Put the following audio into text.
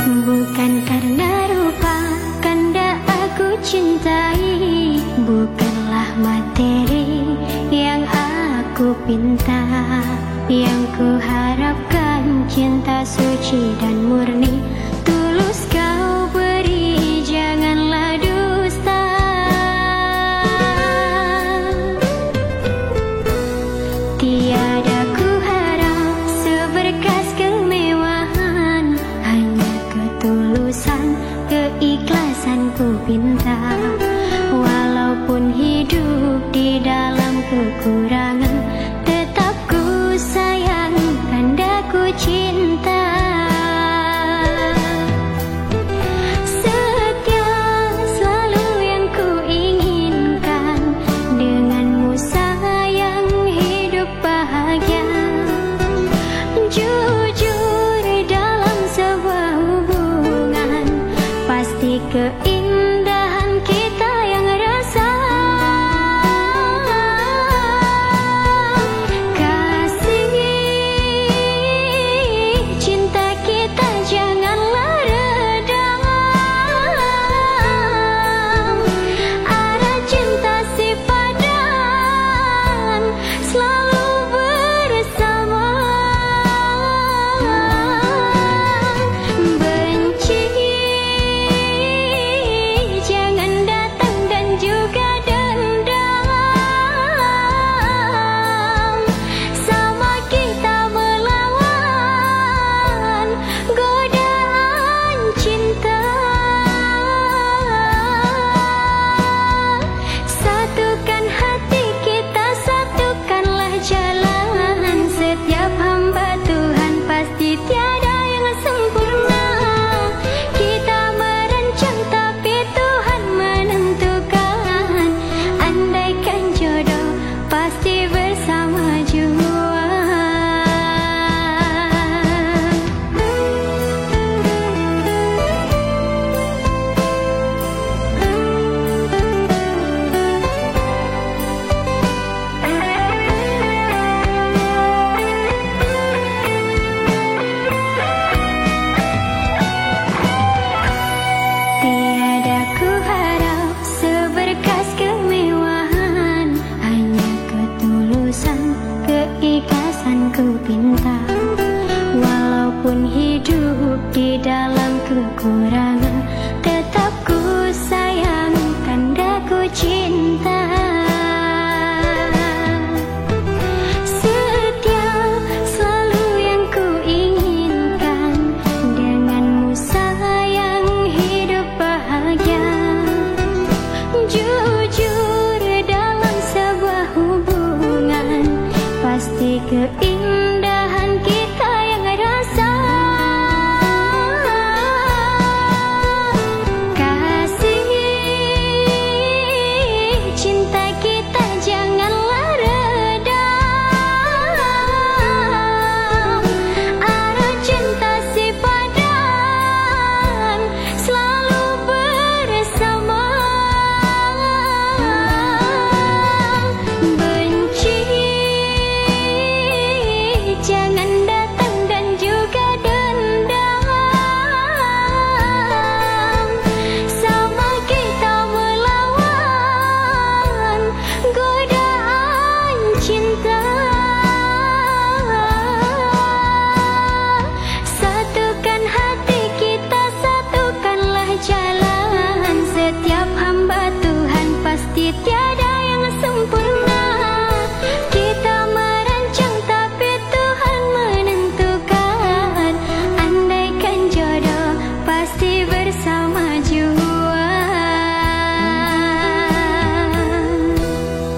Bukan karena rupa kanda aku cintai, bukanlah materi yang aku pinta. Yang ku harapkan cinta suci dan murni, tulus kau beri, janganlah dusta. Tiada ku harap seberkas kemewahan, hanya ketulusan, keikhlasan ku pinta. Walaupun hidup di dalam kekurangan, tetap ku sayang, kanda ku cinta. Setia selalu yang ku inginkan, denganmu sayang hidup bahagia. Jujur dalam sebuah hubungan, pasti keindahan kita yang rasa. Kasih cinta kita janganlah redam. Arah cinta si padan selalu bersama. Benci jangan datang dan juga dendam. Sama kita melawan godaan cinta. Satukan hati kita, satukanlah jalan. Setiap hamba Tuhan pasti tiada yang sempurna. Kita merancang tapi Tuhan menentukan. Andaikan jodoh pasti bersama jua. Tiada ku harap seberkas kemewahan, hanya ketulusan, keikhlasan ku pinta. Walaupun hidup di dalam kekurangan,